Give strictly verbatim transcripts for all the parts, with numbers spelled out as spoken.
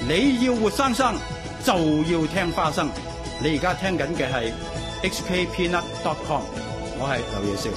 你要活生生就要聽花生。你而家聽緊嘅係 H K Peanut dot com， 我係劉野少。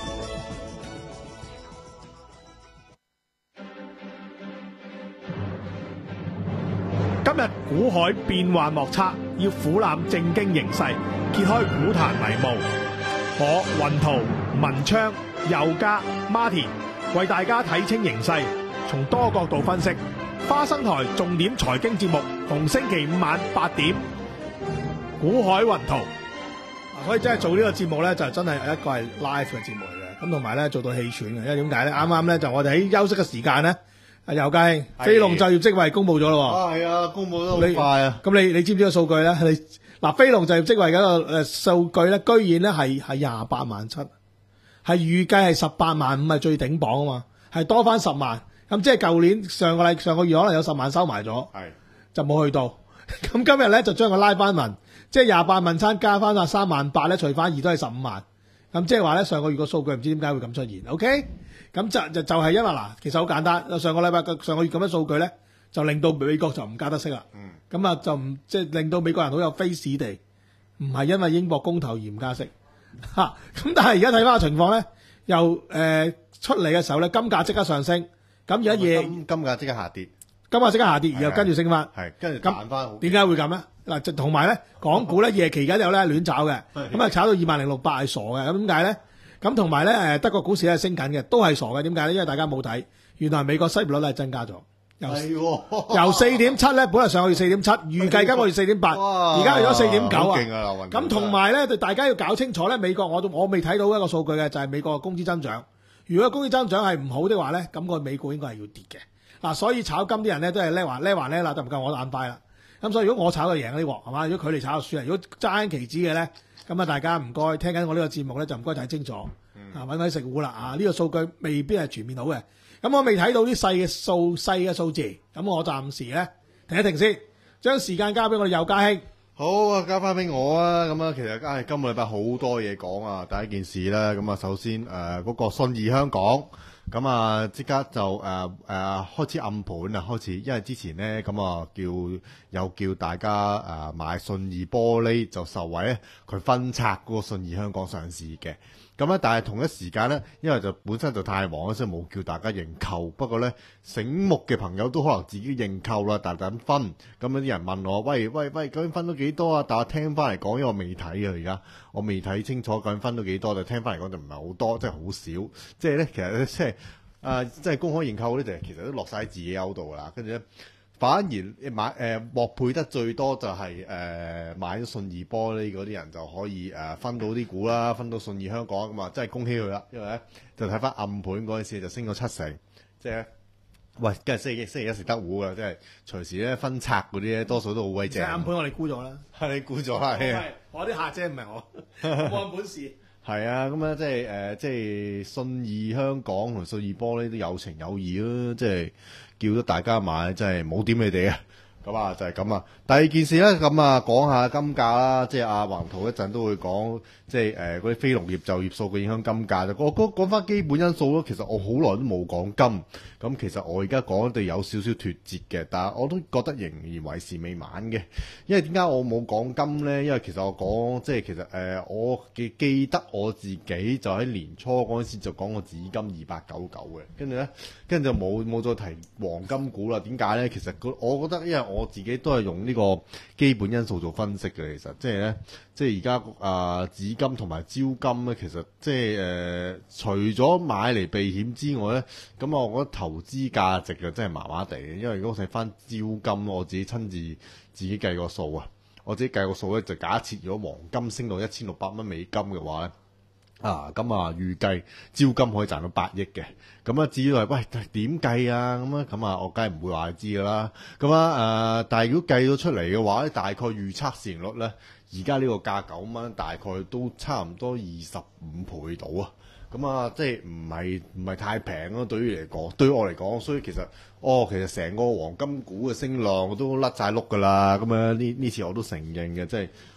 今日股海變幻莫測，要俯瞰政經形勢，揭開股壇迷霧。我雲圖、文昌、佑嘉、Martin 為大家睇清形勢，從多角度分析。花生台重點財經節目，逢星期五晚八點，股海雲圖。所以真係做呢個節目咧，就真係一個係 live 嘅節目嚟嘅。咁同埋咧做到氣喘嘅，因為點解咧？啱啱咧就我哋喺休息嘅時間咧。阿佑嘉兄，非農就業職位公布咗咯。 啊，係啊，公布得好快啊！ 咁你你知唔知個數據咧？你嗱，非農就業職位嗰個誒數據咧，居然咧係係廿八萬七，係預計係十八萬五係最頂榜啊嘛，係多翻十萬。咁即係舊年上個禮上個月可能有十萬收埋咗，係就冇去到。咁今日咧就將佢拉翻勻，即係廿八萬七加翻啊三萬八咧，除翻二都係十五萬。咁即係話咧，上個月個數據唔知點解會咁出現。OK。咁就就就係因為嗱，其實好簡單。上個禮拜上個月咁嘅數據咧，就令到美國就唔加得息啦。咁、嗯、啊就唔即係令到美國人好有 face 地，唔係因為英國公投而唔加息嚇。咁、啊、但係而家睇翻個情況咧，又誒、呃、出嚟嘅時候咧，金價即刻上升。咁而家夜金金價即刻下跌， 金價即刻下跌，然後跟住升翻， 係跟住彈翻。 點解會咁咧？嗱，就同埋咧，港股咧夜期間有咧亂炒嘅，咁啊炒到二萬零六百係傻嘅。咁點解咧？咁同埋咧，誒德國股市係升緊嘅，都係傻嘅。點解咧？因為大家冇睇，原來美國失業率咧係增加咗，由由四點七咧，本來上個月四點七，預計今個月四點八，而家去咗四點九啊。咁同埋咧，大家要搞清楚咧，美國我都我未睇到一個數據嘅，就係、是、美國嘅工資增長。如果工資增長係唔好的話咧，咁個美股應該係要跌嘅。嗱、啊，所以炒金啲人咧都係叻還叻還叻啦，就唔夠我眼快啦。咁所以如果我炒就贏呢鑊係嘛？如果佢哋炒就輸啊。如果揸期指嘅咧。咁啊，大家唔該聽緊我呢個節目咧，就唔該睇清楚，啊揾位食糊啦啊！呢、這個數據未必係全面好嘅，咁我未睇到啲細嘅數細嘅數字，咁我暫時咧停一停先，將時間交俾我哋佑嘉兄。 好啊，交翻俾我啊！咁啊，其實唉，今個禮拜好多嘢講啊。第一件事咧，咁啊，首先誒嗰、呃那個信義香港，咁啊即刻就誒誒、呃呃、開始暗盤啊，開始，因為之前咧咁啊叫有叫大家誒、呃、買信義玻璃就受惠咧，佢分拆嗰個信義香港上市嘅。咁咧，但係同一時間咧，因為就本身就太忙啦，所以冇叫大家認購。不過咧，醒目嘅朋友都可能自己認購啦，但係等分。咁有啲人問我：喂喂喂，究竟分到幾多啊？但係我聽翻嚟講，因為我未睇啊，而家我未睇清楚究竟分到幾多，就聽翻嚟講就唔係好多，即係好少。即係咧，其實咧，即係啊，即係公開認購嗰啲，就其實都落晒喺自己勾度啦。跟住咧。反而買誒獲配得最多就係、是、誒、呃、買咗信義玻璃嗰啲人就可以誒、呃、分到啲股啦，分到信義香港咁啊，真係恭喜佢啦！因為咧就睇翻暗盤嗰陣時就升咗七成，即係喂，今日星期一星期一食得糊㗎，即係隨時咧分拆嗰啲咧多數都好鬼正。 暗盤我哋估咗啦， 係你估咗係啊！ 我啲客啫，唔係我，我按本事。 係啊，咁咧即係誒、呃，即係信義香港同信義玻璃都有情有義啦，即係。叫咗大家買，真係冇點你哋啊！咁啊，就係咁啊。第二件事咧，咁啊，講下金價啦。即係阿橫圖一陣都會講，即係誒嗰啲非農業就業數據影響金價。就我講講翻基本因素咯。其實我好耐都冇講金，咁其實我而家講對有少少脫節嘅，但係我都覺得仍然為時未晚嘅。因為點解我冇講金咧？因為其實我講即係其實誒、呃，我記記得我自己就喺年初嗰陣時就講過紫金二八九九嘅，跟住咧跟住就冇冇再提黃金股啦。點解咧？其實我覺得因為我自己都係用呢個基本因素做分析嘅，其實即係咧，即係而家啊紫金同埋招金咧，其實即係誒、呃，除咗買嚟避險之外咧，咁我覺得投資價值就真係麻麻地嘅。因為如果我睇翻招金，我自己親自自己計個數啊，我自己計個數咧，就假設如果黃金升到一千六百蚊美金嘅話咧。啊，咁啊，預計招金可以賺到八億嘅，咁啊，至於係喂點計啊？咁啊，咁啊，我梗係唔會話你知噶啦。咁啊，誒、呃，但係如果計到出嚟嘅話咧，大概預測市盈率咧，而家呢個價九蚊，大概都差唔多二十五倍到啊。咁啊，即係唔係唔係太平咯？對於嚟講，對於我嚟講，所以其實，哦，其實成個黃金股嘅升浪都甩晒碌噶啦。咁啊，呢呢次我都承認嘅，即係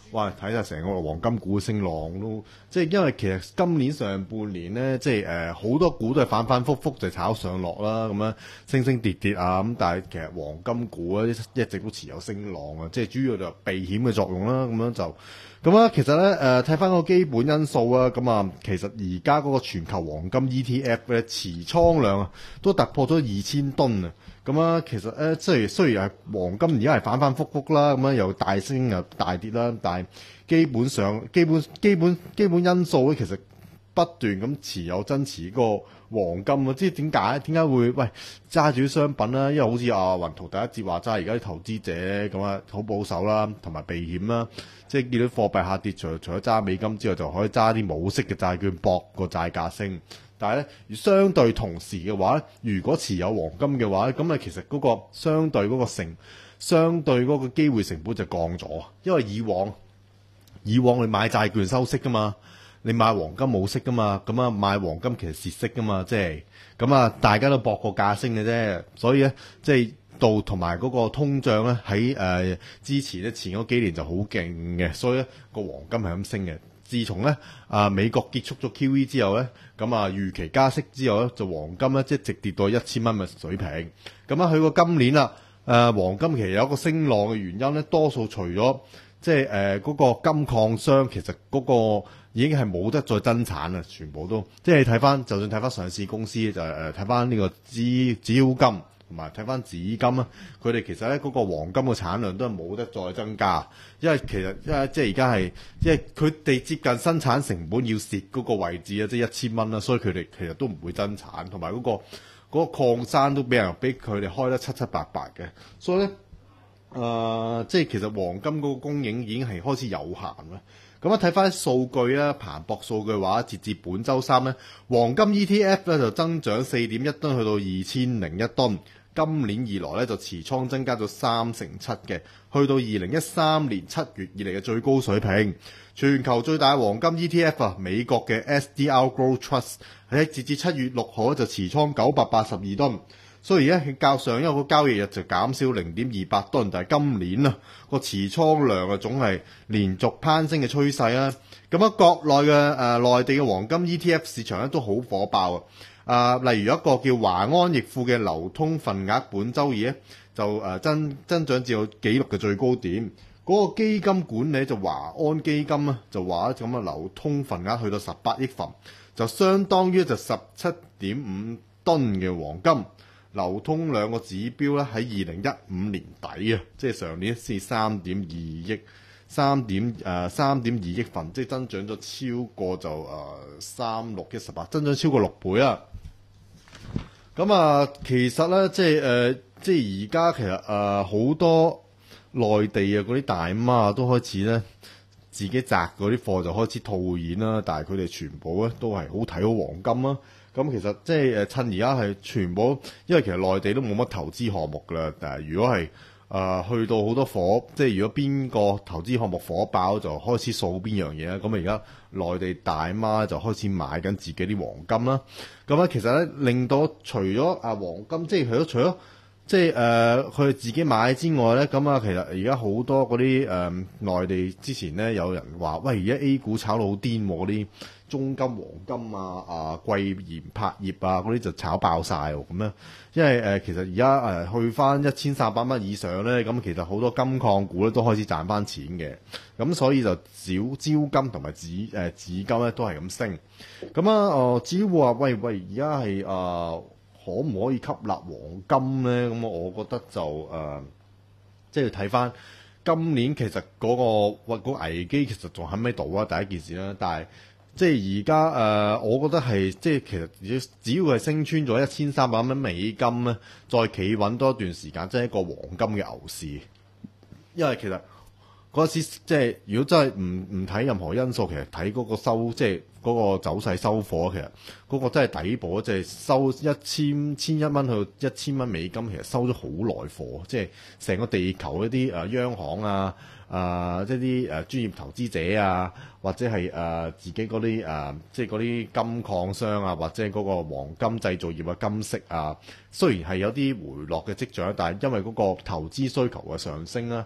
哇！睇晒成個黃金股升浪都，即係因為其實今年上半年咧，即係誒好多股都係反反覆覆就炒上落啦，咁樣升升跌跌啊，咁但係其實黃金股咧一直都持有升浪啊，即係主要就避險嘅作用啦，咁樣就咁啊。其實咧誒睇翻個基本因素啊，咁啊其實而家嗰個全球黃金 E T F 咧持倉量啊都突破咗二千噸啊。咁啊，其實咧，即係雖然係黃金而家係反反覆覆啦，咁樣又大升又大跌啦，但係基本上基本基本基本因素咧，其實不斷咁持有增持個黃金啊！即係點解？點解會喂揸住啲商品啦？因為好似阿雲圖第一節話齋，而家啲投資者咁啊，好保守啦，同埋避險啦，即係見到貨幣下跌，除除咗揸美金之外，就可以揸啲冇息嘅債券搏個債價升。但係咧，相對同時嘅話，如果持有黃金嘅話，咁啊其實嗰個相對嗰個成，相對嗰個機會成本就降咗。因為以往以往你買債券收息噶嘛，你買黃金冇息噶嘛，咁啊買黃金其實蝕息噶嘛，即係咁啊大家都搏個價升嘅啫。所以咧，即係到同埋嗰個通脹咧喺誒之前咧前嗰幾年就好勁嘅，所以咧個黃金係咁升嘅。自從咧啊美國結束咗 Q E 之後咧，咁啊預期加息之後咧，就黃金咧即係直跌到一千蚊嘅水平。咁啊去過今年啦，誒、啊、黃金其實有一個升浪嘅原因咧，多數除咗即係誒嗰個金礦商，其實嗰個已經係冇得再增產啦，全部都即係睇翻，就算睇翻上市公司就誒睇翻呢個紙紙金。同埋睇翻紙金啊，佢哋其實咧嗰個黃金嘅產量都係冇得再增加，因為其實因為即係而家係，因為佢哋接近生產成本要蝕嗰個位置啊，即係一千蚊啦，所以佢哋其實都唔會增產，同埋嗰個嗰個礦山都俾人俾佢哋開得七七八八嘅，所以咧誒、呃、即係其實黃金嗰個供應已經係開始有限啦。咁啊睇翻數據啊，彭博數據話，截至本週三咧，黃金 E T F 咧就增長四點一噸，去到二千零一噸。今年以來咧就持倉增加咗三成七嘅，去到二零一三年七月以嚟嘅最高水平。全球最大黃金 E T F 啊，美國嘅 S D R Gold Trust 喺截至七月六號就持倉九百八十二噸，雖然咧較上一個交易日就減少零點二八噸，但係今年啊個持倉量啊總係連續攀升嘅趨勢啊。咁啊國內嘅誒內地嘅黃金 E T F 市場咧都好火爆啊！啊、呃，例如一個叫華安易富嘅流通份額，本週二咧就誒、呃、增增長至有紀錄嘅最高點。嗰、那個基金管理就華安基金啊，就話咁啊流通份額去到十八億份，就相當於就十七點五噸嘅黃金。流通兩個指標咧喺二零一五年底啊，即係上年先三點二億。三點誒三點二億份，即係增長咗超過就誒三六一十八，增長超過六倍啊！咁啊，其實咧，即係誒、呃，即係而家其實誒好、呃、多內地啊嗰啲大媽都開始咧自己摘嗰啲貨就開始套現啦，但係佢哋全部咧都係好睇好黃金啦。咁其實即係誒趁而家係全部，因為其實內地都冇乜投資項目㗎啦，但係如果係誒、呃、去到好多火，即係如果邊個投資項目火爆，就開始掃邊樣嘢啦。咁啊，而家內地大媽就開始買緊自己啲黃金啦。咁咧，其實咧令到除咗啊黃金，即係佢都除咗即係誒佢哋自己買之外咧，咁啊，其實而家好多嗰啲誒內地之前咧有人話，喂，而家 A 股炒到好癲喎，嗰啲中金、黃金啊、啊貴鹽柏業啊嗰啲就炒爆晒喎，咁樣。因為誒、呃、其實而家誒去翻一千三百蚊以上咧，咁其實好多金礦股咧都開始賺翻錢嘅，咁所以就招招金同埋紙誒紙金咧都係咁升。咁啊誒至於話喂喂而家係誒可唔可以吸納黃金咧？咁我覺得就誒、呃、即係睇翻今年其實嗰、嗰個喂、嗰個危機其實仲喺咪度啊？第一件事啦，但係。即係而家誒，我覺得係即係其實只要係升穿咗一千三百蚊美金咧，再企穩多一段時間，即係一個黃金嘅牛市。因為其實嗰時即係如果真係唔唔睇任何因素，其實睇嗰個收即係嗰個走勢收貨，其實嗰個真係底部，即係收一千千一蚊去到一千蚊美金，其實收咗好耐貨，即係成個地球一啲誒央行啊。啊，即係啲誒專業投資者啊，或者係誒、呃、自己嗰啲誒，即係嗰啲金礦商啊，或者係嗰個黃金製造業嘅金色啊，雖然係有啲回落嘅跡象，但係因為嗰個投資需求嘅上升啦，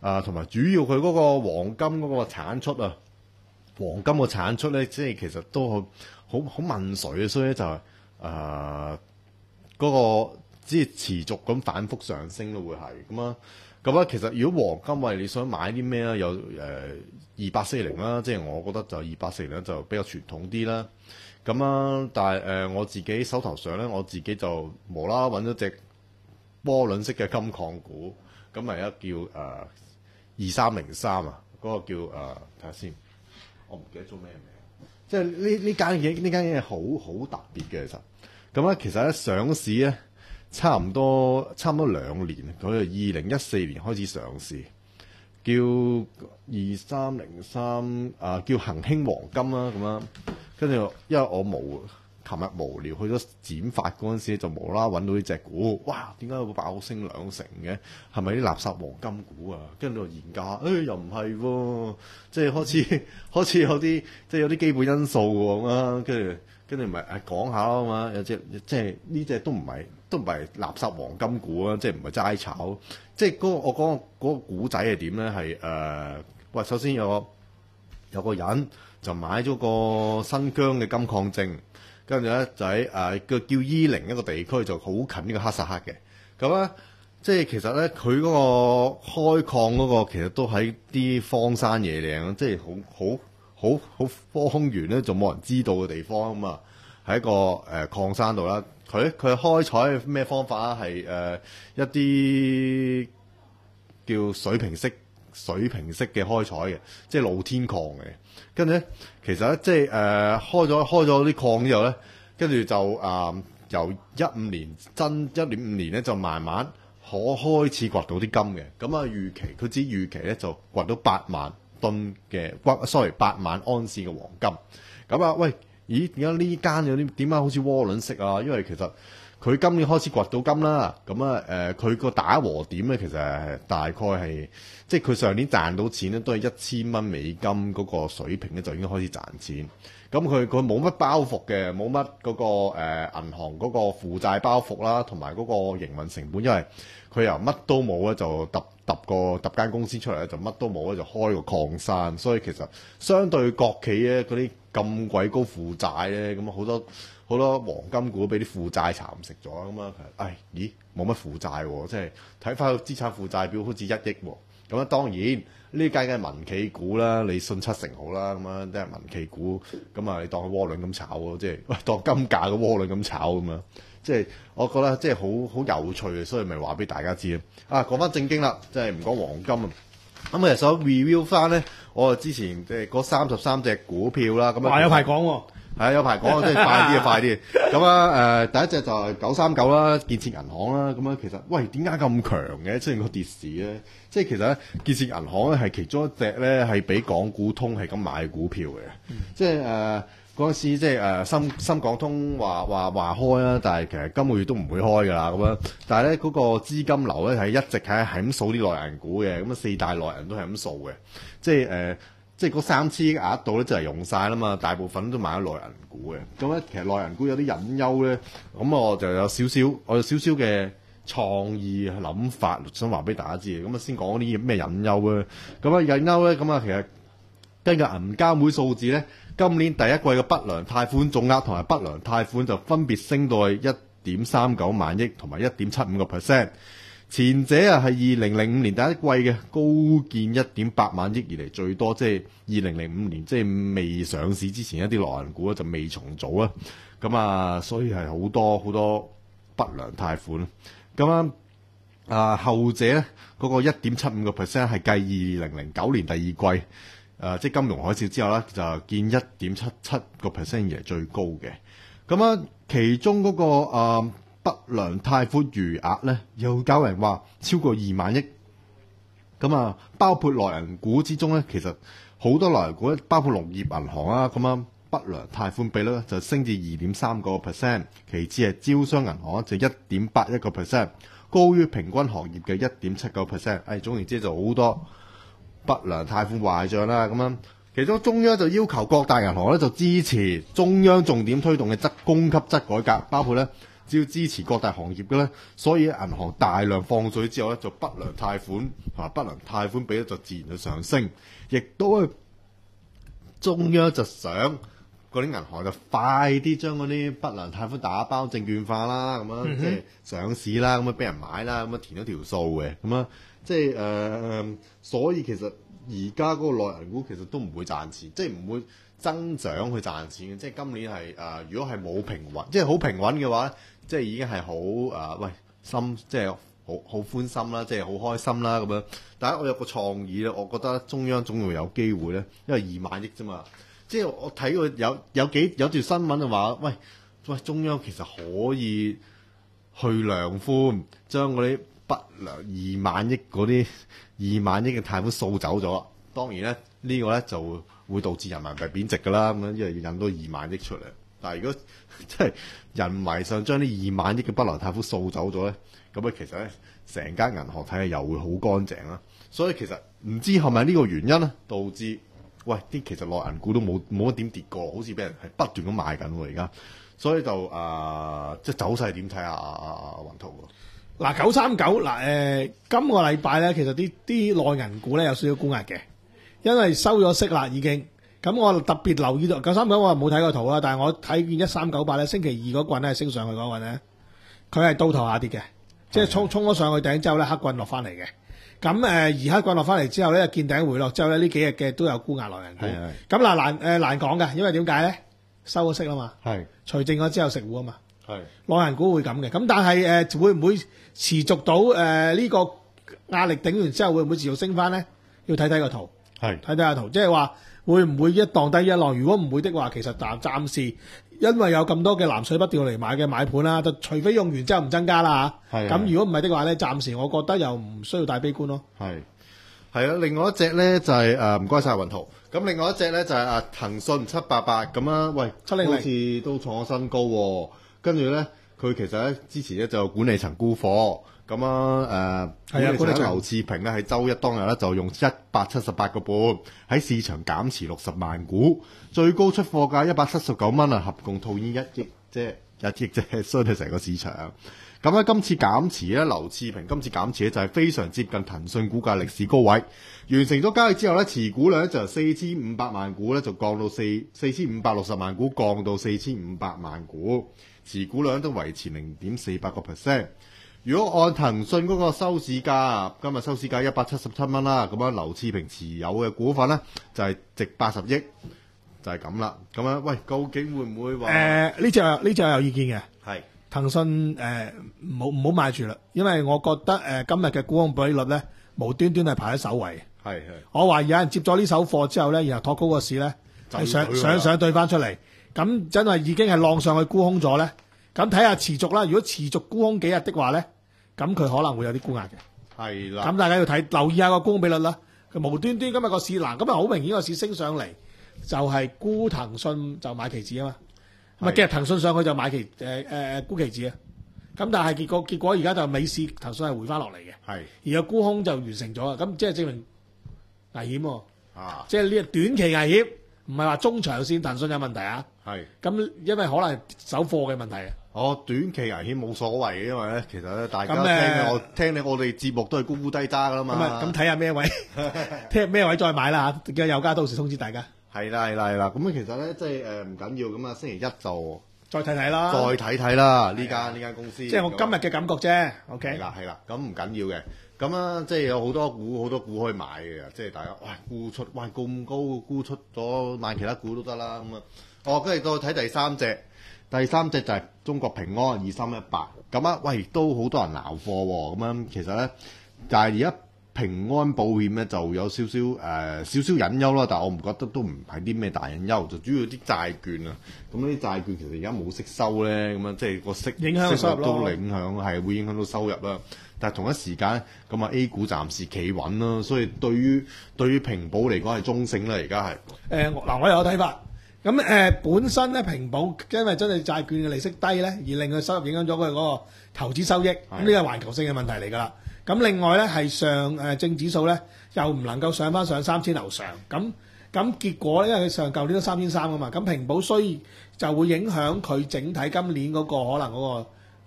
啊，同埋主要佢嗰個黃金嗰個產出啊，黃金嘅產出咧，即係其實都好好好問水啊，所以咧就係誒嗰個即係持續咁反覆上升咯，會係咁啊。咁啊，其實如果黃金喂你想買啲咩咧，有誒二八四零啦，即係我覺得就二八四零就比較傳統啲啦。咁啊，但係誒、呃、我自己手頭上咧，我自己就無啦啦揾咗隻窩輪式嘅金礦股，咁咪一叫誒二三零三啊，嗰、那個叫誒睇下先，我唔記得咗咩名。即係呢呢間嘢呢間嘢好好特別嘅其實。咁咧其實咧上市咧。差唔多差唔多兩年，佢係二零一四年開始上市，叫二三零三啊，叫恒興黃金啦咁樣。跟住因為我無琴日無聊去咗剪髮嗰陣時，就無啦揾到呢隻股，哇！點解會爆升兩成嘅？係咪啲垃圾黃金股啊？跟住就研究下，誒、哎、又唔係喎，即係開始開始有啲即係有啲基本因素喎咁啊，跟住。跟住咪誒講下啊嘛，有隻即係呢隻都唔係都唔係垃圾黃金股啊，即係唔係齋炒，即係嗰個我講嗰個股仔係點咧？係誒，喂，首先有個有個人就買咗個新疆嘅金礦證，跟住咧就喺誒個叫伊寧一個地區就好近呢個哈薩克嘅，咁咧即係其實咧佢嗰個開礦嗰個其實都喺啲荒山野嶺，即係好好。好好荒原咧，就冇人知道嘅地方啊嘛，喺一個誒、呃、礦山度啦。佢佢開採咩方法啊？係誒、呃、一啲叫水平式水平式嘅開採嘅，即係露天礦嘅。跟住咧，其實咧即係誒、呃、開咗開咗啲礦之後咧，跟住就啊、呃、由一五年真一點五年咧，就慢慢可開始掘到啲金嘅。咁啊預期佢知預期咧就掘到八萬噸嘅，sorry 八萬安士嘅黃金，咁啊喂，咦點解呢間有啲點解好似窩輪式啊？因為其實佢今年開始掘到金啦，咁啊誒佢個打和點咧，其實係大概係即係佢上年賺到錢咧，都係一千蚊美金嗰個水平咧，就已經開始賺錢。咁佢佢冇乜包袱嘅，冇乜嗰個誒、呃、銀行嗰個負債包袱啦，同埋嗰個營運成本，因為佢由乜都冇咧，就揼揼個揼間公司出嚟咧，就乜都冇咧，就開個礦山，所以其實相對國企咧嗰啲咁鬼高負債咧，咁啊好多好多黃金股俾啲負債蠶食咗，咁啊，唉，咦冇乜負債喎，即係睇翻個資產負債表好似一億喎，咁啊當然。呢間嘅民企股啦，你信七成好啦，咁啊，即係民企股，咁啊，你當佢窩輪咁炒咯，即係喂當金價嘅窩輪咁炒咁啊，即係我覺得即係好好有趣嘅，所以咪話俾大家知啊。啊，講翻正經啦，即係唔講黃金啊。咁啊，想 review 翻咧，我之前即係嗰三十三隻股票啦，咁啊， 有排講喎。 係啊，有排講，即係快啲啊，快啲！咁啊，誒，第一隻就係九三九啦，建設銀行啦。咁啊，其實喂，點解咁強嘅？出現個跌市咧，即係其實咧，建設銀行咧係其中一隻咧係俾港股通係咁買股票嘅。嗯、即係誒嗰陣時，即係誒深深港通話話話開啦，但係其實今個月都唔會開㗎啦。咁樣，但係咧嗰個資金流咧係一直係係咁掃啲內銀股嘅。咁啊，四大內銀都係咁掃嘅，即係誒。呃即係嗰三千億額度咧就係用晒啦嘛，大部分都買咗內銀股嘅。咁咧其實內銀股有啲隱憂咧，咁我就有少少我有少少嘅創意諗法，想話俾大家知嘅。咁啊先講啲咩隱憂咧。咁啊隱憂咧，咁啊其實根據銀監會數字咧，今年第一季嘅不良貸款總額同埋不良貸款就分別升到係一點三九萬億同埋一點七五個 percent。前者啊係二零零五年第一季嘅高見一點八萬億以嚟最多，即係二零零五年即係未上市之前一啲內銀股咧就未重組啊，咁啊所以係好多好多不良貸款。咁啊啊後者咧嗰個一點七五個 percent 係繼二零零九年第二季誒、啊、即係金融海嘯之後咧就見一點七七個 percent 以嚟最高嘅。咁啊其中嗰、嗰個啊不良貸款餘額咧，有交人話超過二萬億，咁啊，包括內銀股之中咧，其實好多內銀股，包括農業銀行啊，咁啊，不良貸款比率就升至二點三個 percent， 其次係招商銀行就一點八一個 percent， 高於平均行業嘅一點七九 percent。誒，總言之就好多不良貸款壞帳啦，咁樣。其中中央就要求各大銀行咧就支持中央重點推動嘅質供給側改革，包括咧只要支持各大行業嘅咧，所以銀行大量放水之後咧，就不良貸款同埋不良貸款比率就自然就上升，亦都係中央就想嗰啲銀行就快啲將嗰啲不良貸款打包證券化啦，咁樣即係上市啦，咁樣俾人買啦，咁樣填咗條數嘅，咁樣即係誒、呃，所以其實而家嗰個內銀股其實都唔會賺錢，即係唔會增長去賺錢嘅，即係今年係誒、呃，如果係冇平穩，即係好平穩嘅話咧，即係已經係好誒，喂心即係好好歡心啦，即係好開心啦咁樣。但係我有個創議咧，我覺得中央總會有機會咧，因為二萬億啫嘛。即係我睇過有有幾有條新聞就話，喂喂，中央其實可以去量寬，將嗰啲不良二萬億嗰啲二萬億嘅貸款掃走咗。當然咧，呢、這個咧就會導致人民幣貶值㗎啦，咁樣因為要引到二萬億出嚟。但係如果即係人為上將呢二萬億嘅不良貸款掃走咗咧，咁啊其實咧成間銀行體系又會好乾淨啦。所以其實唔知係咪呢個原因咧，導致喂啲其實內銀股都冇冇乜點跌過，好似俾人係不斷咁買緊喎而家。所以就誒、呃、即係走勢點睇啊？阿阿阿雲圖喎。 嗱九三九嗱誒，今個禮拜咧其實啲啲內銀股咧有少少沽壓嘅，因為收咗息啦已經。咁我特別留意到九三九，我冇睇過圖啦，但係我睇見一三九八咧，星期二嗰棍咧升上去嗰棍咧，佢係倒頭下跌嘅，即係衝衝咗上去頂之後咧，黑棍落翻嚟嘅。咁誒、呃、而黑棍落翻嚟之後咧，見頂回落之後咧，呢幾日嘅都有沽壓內銀股。咁嗱難誒、呃、難講嘅，因為點解咧？收咗息啦嘛，除淨咗之後食糊啊嘛，內銀股會咁嘅。咁但係誒、呃、會唔會持續到誒呢、呃這個壓力頂完之後會唔會持續升翻咧？要睇睇個圖，睇睇下圖，即係話。會唔會一浪低一浪？如果唔會的話，其實暫暫時因為有咁多嘅南水北調嚟買嘅買盤啦，就除非用完之後唔增加啦嚇。咁如果唔係的話咧，暫時我覺得又唔需要太悲觀咯。係係啊，另外一隻咧就係誒唔該晒雲圖。咁另外一隻咧就係啊騰訊七八八咁啊，喂七零零好似都創咗新高喎。跟住咧佢其實咧之前咧就管理層沽貨。咁啊，誒，管理層劉熾平咧喺周一當日咧就用一百七十八個半喺市場減持六十萬股，最高出貨價一百七十九蚊啊，合共套現一億，即係一億，即係衰退成個市場。咁咧今次減持咧，劉熾平今次減持咧就係非常接近騰訊股價歷史高位，完成咗交易之後咧，持股量咧就由四千五百萬股咧就降到四四千五百六十萬股，降到四千五百萬股，持股量都維持零點四八個 percent。如果按騰訊嗰個收市價，今日收市價一百七十七蚊啦，咁樣劉熾平持有嘅股份咧就係、是、值八十億，就係咁啦。咁樣喂，究竟會唔會話？誒呢隻呢隻有意見嘅， 係騰訊誒唔好唔好買住啦，因為我覺得誒、呃、今日嘅沽空比率咧無端端係排喺首位。係係，我懷疑有人接咗呢手貨之後咧，然後托高個市咧係上上上對翻出嚟，咁真係已經係浪上去沽空咗咧。咁睇下持續啦，如果持續沽空幾日的話咧，咁佢可能會有啲沽壓嘅。係啦，咁大家要睇留意下個沽空比率啦。佢無端端今日個市嗱，今日好明顯個市升上嚟，就係、是、沽騰訊就買期指啊嘛。咪夾騰訊上去就買期誒誒沽期指啊。咁但係結果結果而家就美市騰訊係回翻落嚟嘅。係，而個沽空就完成咗啊。咁即係證明危險喎。啊，即係呢個短期危險，唔係話中長線騰訊有問題啊。係。咁因為可能手貨嘅問題啊。哦，短期危險冇所謂嘅，因為咧，其實咧，大家聽我聽你我哋節目都係高沽低揸噶啦嘛。咁睇下咩位，聽咩位再買啦嚇。有家到時通知大家。係啦係啦係啦，咁其實咧即係誒唔緊要，咁啊星期一就再睇睇啦。再睇睇啦，呢間呢間公司。即係我今日嘅感覺啫。OK。係啦係啦，咁唔緊要嘅。咁啊，即係有好多股好多股可以買嘅，即係大家喂沽出，喂咁高沽出咗買其他股都得啦。咁啊，哦，跟住再睇第三隻。第三隻就係中國平安二三一八，咁啊，喂，都好多人撈貨喎，咁樣其實咧，但係而家平安保險咧就有少少誒、呃、少少隱憂啦，但係我唔覺得都唔係啲咩大隱憂，就主要啲債券啊，咁啲債券其實而家冇息收咧，咁樣即係個息影響收入都影響係會影響到收入啦。但係同一時間咁啊 A 股暫時企穩啦，所以對於對於平保嚟講係中性啦，而家係誒嗱，我有睇法。咁誒、呃、本身咧平保因為真係債券嘅利息低咧，而令佢收入影響咗佢嗰個投資收益，咁呢個係環球性嘅問題嚟㗎啦。咁另外咧係上誒證指數咧又唔能夠上翻上三千樓上，咁咁結果咧因為佢上舊年都三千三㗎嘛，咁平保雖就會影響佢整體今年嗰個可能嗰個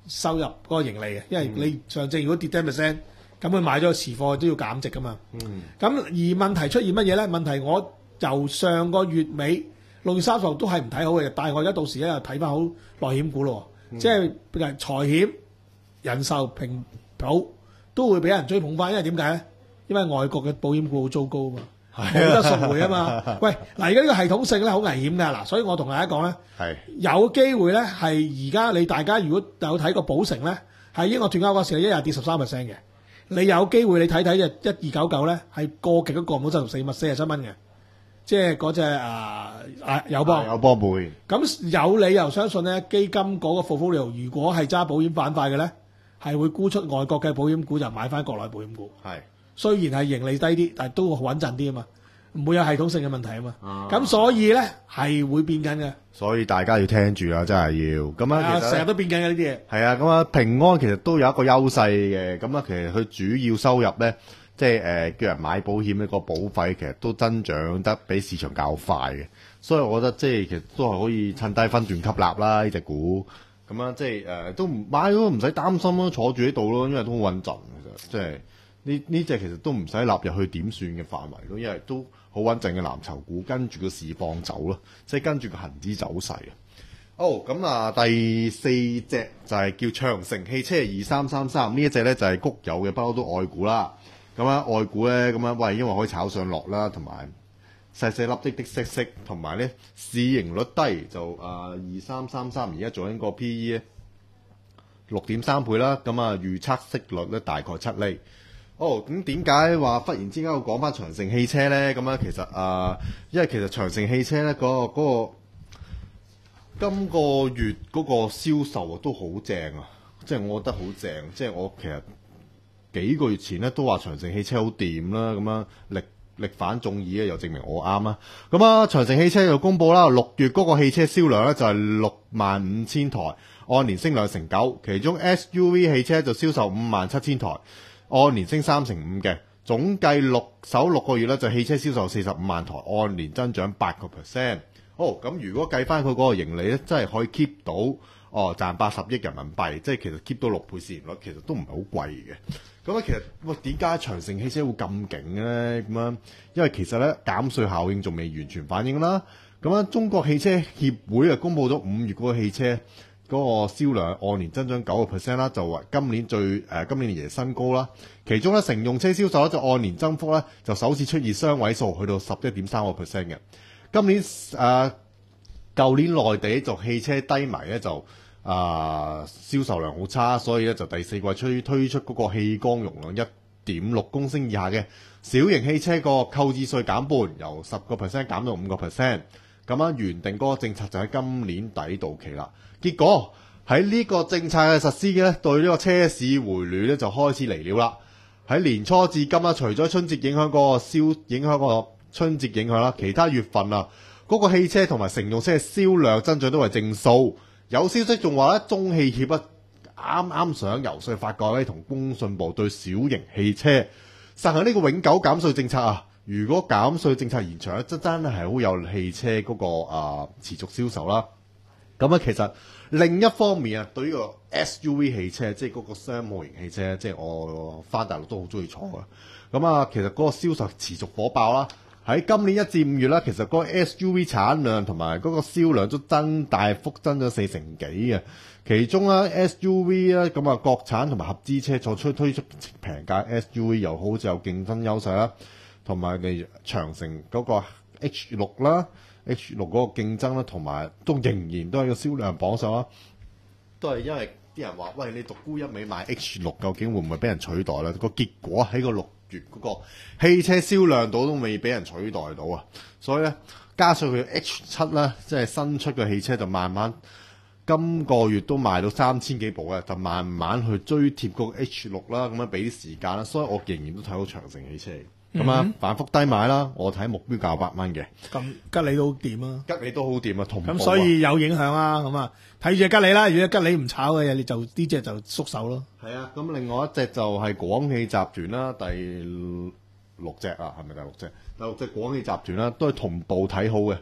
收入嗰個盈利嘅，因為你上證如果跌十 percent，咁佢買咗個持貨都要減值噶嘛。 嗯， 咁而問題出現乜嘢咧？問題我由上個月尾六月三十號都係唔睇好嘅，但係我而家到時咧又睇翻好內險股咯， 嗯、 即係譬如財險、人壽、平保都會俾人追捧翻，因為點解咧？因為外國嘅保險股好糟糕啊嘛。冇得贖回啊嘛！喂，嗱，而家呢個系統性咧好危險㗎嗱，所以我同大家講咧， 係有機會咧係而家你大家如果有睇過寶城咧，係英國脱歐嗰時一日跌十三 percent 嘅，你有機會你睇睇就一二九九咧係過極都過唔到七十四蚊四十七蚊嘅，即係嗰隻啊啊友邦友邦會， 咁有理由相信咧基金嗰個 portfolio 如果係揸保險板塊嘅咧，係會沽出外國嘅保險股就買翻國內保險股。 係。 雖然係盈利低啲，但係都穩陣啲啊嘛，唔會有系統性嘅問題啊嘛。咁、 啊、 所以咧係會變緊嘅。 所以大家要聽住啊，真係要。咁啊，其實成日都變緊嘅呢啲嘢。 係啊，咁啊，平安其實都有一個優勢嘅。咁啊，其實佢主要收入咧，即係誒叫人買保險呢個保費，其實都增長得比市場較快嘅。所以我覺得即係其實都係可以趁低分段吸納啦呢隻股。咁啊，即係誒都唔買都唔使擔心咯，坐住喺度咯，因為都好穩陣其實即係。呢呢隻其實都唔使納入去點算嘅範圍咯，因為都好穩陣嘅藍籌股，跟住個市況走咯，即係跟住個恒指走勢啊。哦，咁啊，第四隻就係叫長城汽車二三三三，呢一隻咧就係谷友嘅，不嬲都愛股啦。咁啊，愛股咧咁啊，喂，因為可以炒上落啦，同埋細細粒的的息息，同埋咧市盈率低，就啊二三三三而家做緊個 P E 咧六點三倍啦，咁啊預測息率咧大概七厘。哦，咁點解話忽然之間會講翻長城汽車咧？咁樣其實啊、呃，因為其實長城汽車咧嗰、嗰個嗰、嗰個今個月嗰個銷售啊都好正啊，即係我覺得好正。即係我其實幾個月前咧都話長城汽車好掂啦，咁樣力力反眾議咧，又證明我啱啦。咁啊，長城汽車就公佈啦，六月嗰個汽車銷量咧就係六萬五千台，按年升兩成九，其中 S U V 汽車就銷售五萬七千台。按年升三成五嘅，總計六首六個月咧就汽車銷售四十五萬台，按年增長八個 percent。哦，咁如果計翻佢嗰個盈利咧，真係可以 keep 到哦賺八十億人民幣，即係其實 keep 到六倍市盈率，其實都唔係好貴嘅。咁啊，其實喂點解長城汽車會咁勁咧？咁樣因為其實咧減稅效應仲未完全反映啦。咁啊，中國汽車協會啊公佈咗五月嗰個汽車嗰個銷量按年增長九個 percent 啦，就話今年最誒、呃、今年嘅新高啦。其中咧乘用車銷售咧就按年增幅咧就首次出現雙位數，去到十一點三個 percent 嘅。今年誒舊、呃、年內地就汽車低迷咧就啊銷、呃、售量好差，所以咧就第四季推推出嗰個氣缸容量一點六公升以下嘅小型汽車個購置稅減半，由十個 percent 減到五個 percent。咁樣原定嗰個政策就喺今年底到期啦。結果喺呢個政策嘅實施嘅咧，對呢個車市回暖咧就開始嚟了啦。喺年初至今啊，除咗春節影響嗰個銷影響個春節影響啦，其他月份啊，嗰、那個汽車同埋乘用車嘅銷量增長都係正數。有消息仲話咧，中汽協啊啱啱想游說法國咧，同工信部對小型汽車實行呢個永久減稅政策啊。如果減稅政策延長咧，真真係好有汽車嗰、那個啊、呃、持續銷售啦。咁啊，其實另一方面啊，對於個 S U V 汽車，即係嗰個商務型汽車，即係我翻大陸都好中意坐嘅。咁啊，其實嗰個銷售持續火爆啦。喺今年一至五月啦，其實嗰個 S U V 產量同埋嗰個銷量都增大幅增咗四成幾嘅。其中咧 S U V 咧，咁啊國產同埋合資車再出推出平價 S U V，又好似有競爭優勢啦。同埋你長城嗰個 H 六啦 ，H 六嗰個競爭啦，同埋都仍然都係個銷量榜上啦。都係因為啲人話：喂，你獨沽一味買 H 六，究竟會唔會俾人取代咧？個結果喺個六月嗰個汽車銷量度都未俾人取代到啊！所以咧，加上佢 H 七咧，即係新出嘅汽車，就慢慢今個月都賣到三千幾部嘅，就慢慢去追貼嗰個 H 六啦。咁樣俾啲時間啦，所以我仍然都睇到長城汽車。咁啊，反覆低買啦，我睇目標價八蚊嘅。 咁吉利都掂啊， 吉利都好掂啊，同步啊。 咁所以有影響啊，咁啊，睇住隻吉利啦。如果吉利唔炒嘅，你就呢隻就縮手咯。 係啊，咁另外一隻就係廣汽集團啦，第六隻啊，係咪第六隻？第六隻廣汽集團啦，都係同步睇好嘅。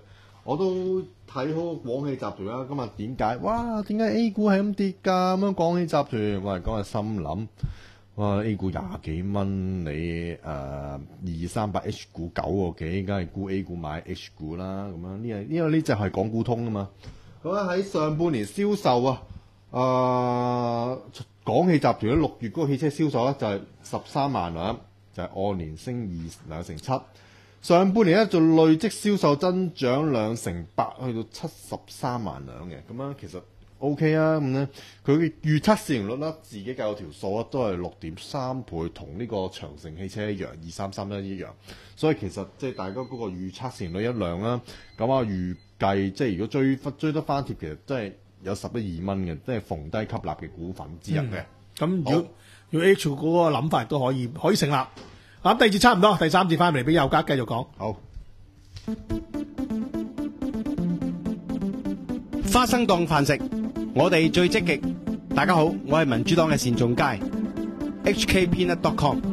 我都睇好廣汽集團啦。今日點解？哇！點解 A 股係咁跌㗎？咁樣廣汽集團，我係講係心諗，哇 A 股廿幾蚊，你誒二三百 H 股九個幾，梗係沽 A 股買 H 股啦。咁樣呢個因為呢隻係港股通啊嘛。咁喺上半年銷售啊，誒、呃、廣汽集團喺六月嗰個汽車銷售咧就係十三萬輛，就係、是、按年升二兩成七。上半年咧就累積銷售增長兩成八，去到七十三萬輛嘅，咁樣其實 O K 啊。咁咧佢嘅預測市盈率咧，自己計有條數咧，都係六點三倍，同呢個長城汽車一樣，二三三一一樣。所以其實即係大家嗰個預測市盈率一樣啦。咁啊預計即係如果追追得翻貼，其實真係有十一二蚊嘅，即係逢低吸納嘅股份之一嘅。 咁、嗯、如果要 H 股嗰個諗法都可以可以成立。咁第二節差唔多，第三節翻嚟俾佑嘉繼續講。 好， 花生當飯食，我哋最積極。大家好，我係民主黨嘅單仲偕 ，H K Peanut dot com。